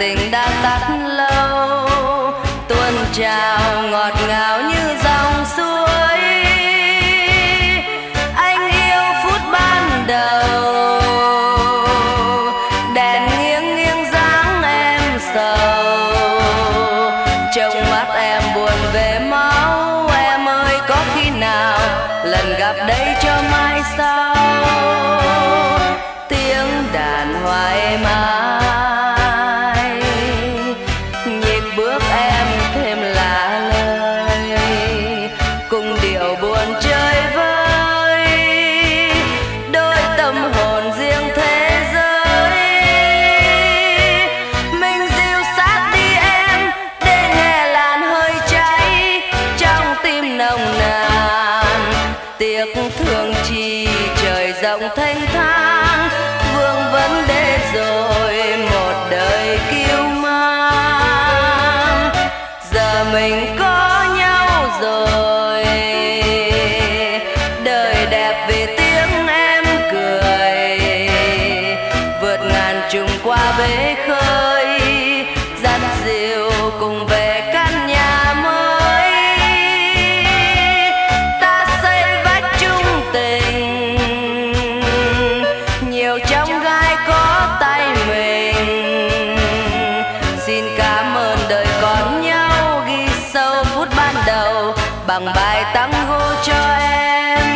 tình đã tắt lâu, tuôn trào ngọt ngào như dòng suối. Anh yêu phút ban đầu, đèn nghiêng nghiêng dáng em sầu, trong mắt em buồn về máu. Em ơi có khi nào lần gặp đây cho mai sau, tiếng đàn hoa êm ái, nhịp bước em thêm lạ lời, cùng điệu buồn chơi vơi, đôi tâm hồn riêng thế giới. Mình dịu sát đi em để nghe làn hơi cháy trong tim nồng nàn. Tiếc thương chi trời rộng thênh thang, vương vấn để rồi một đời kiêu mang. Giờ mình có nhau rồi, đời đẹp vì tiếng em cười, vượt ngàn trùng qua bể khơi, dắt dìu cùng về căn nhà mới. Ta xây vách chung tình, nhiều trong gai có tay mình. Xin cảm ơn đời còn nhau, ghi sâu phút ban đầu bằng bài tango cho em.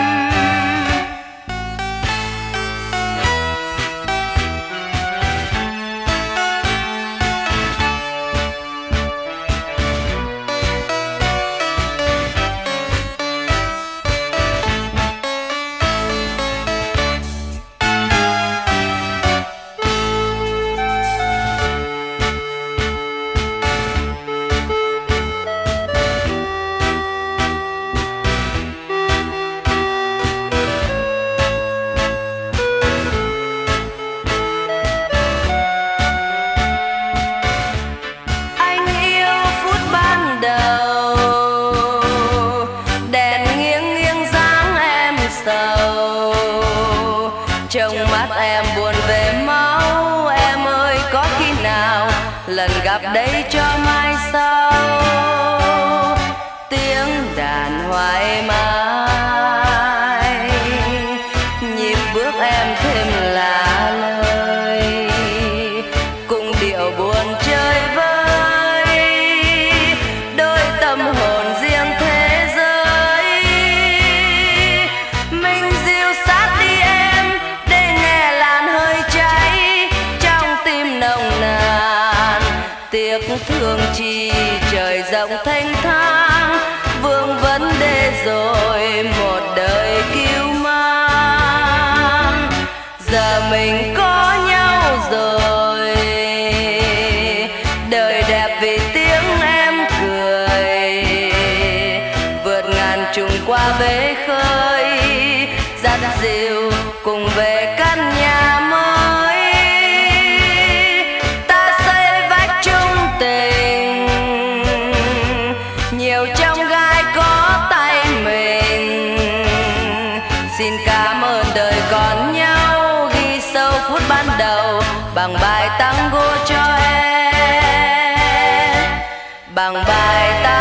Trong mắt em buồn về máu. Em ơi có khi nào lần gặp đây cho mai sau, tiếng đàn hoa êm ái, nhịp bước em thêm lạ lời, cùng điệu buồn chơi vơi, đôi tâm hồn riêng thế giới. Mình dịu sát đi em để nghe làn hơi cháy trong tim nồng nàn. Tiếc thương chi trời rộng thênh thang, vương vấn đề rồi một đời kiêu mang. Giờ mình có nhau rồi, đời đẹp vì tiếng em cười, vượt ngàn trùng qua bể khơi, dắt dìu cùng về căn nhà mới. Ta xây vách chung tình, nhiều trong gai có tay mình. Xin cảm ơn đời còn nhau, ghi sâu phút ban đầu bằng bài tango cho em, bằng bài tango.